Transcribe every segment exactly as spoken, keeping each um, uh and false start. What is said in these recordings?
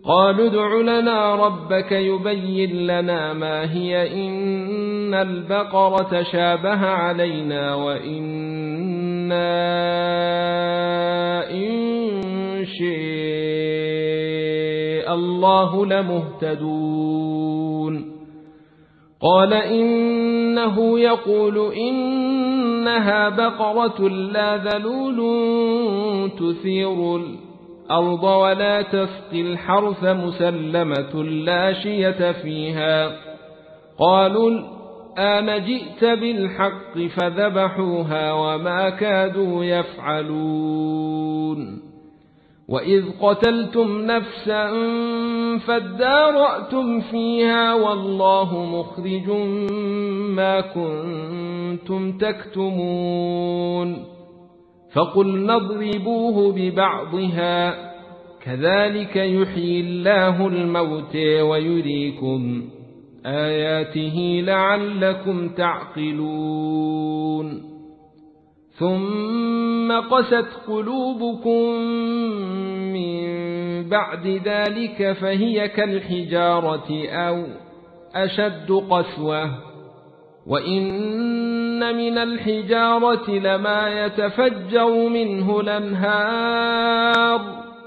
قالوا ادع لنا ربك يبين لنا ما هي إن البقرة شابه علينا وإنا إن شاء الله لمهتدون قال إنه يقول إنها بقرة لا ذلول تثير الأرض ولا تسقي الحرث مسلمة لا شية فيها قالوا الآن جئت بالحق فذبحوها وما كادوا يفعلون وإذ قتلتم نفسا فادارأتم فيها والله مخرج ما كنتم تكتمون فقلنا اضربوه ببعضها كذلك يحيي الله الموتى ويريكم آياته لعلكم تعقلون ثم قست قلوبكم من بعد ذلك فهي كالحجارة أو أشد قسوة وإن من الحجارة لما يتفجر منه الأنهار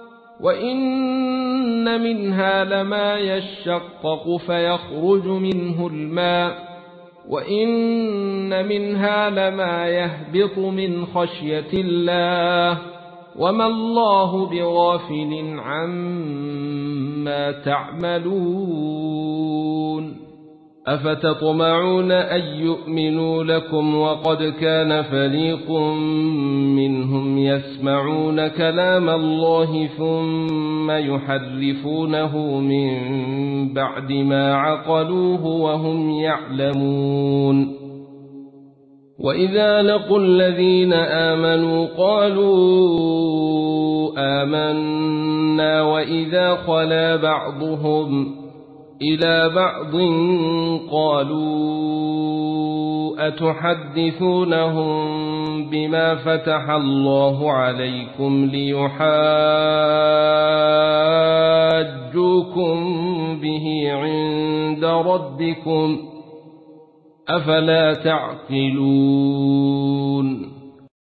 وإن منها لما يشقق فيخرج منه الماء وإن منها لما يهبط من خشية الله وما الله بغافل عما تعملون أفتطمعون أن يؤمنوا لكم وقد كان فريق منهم يسمعون كلام الله ثم يحرفونه من بعد ما عقلوه وهم يعلمون وإذا لقوا الذين آمنوا قالوا آمنا وإذا خلا بعضهم إلى بعض قالوا أتحدثونهم بما فتح الله عليكم ليحاجوكم به عند ربكم أفلا تعقلون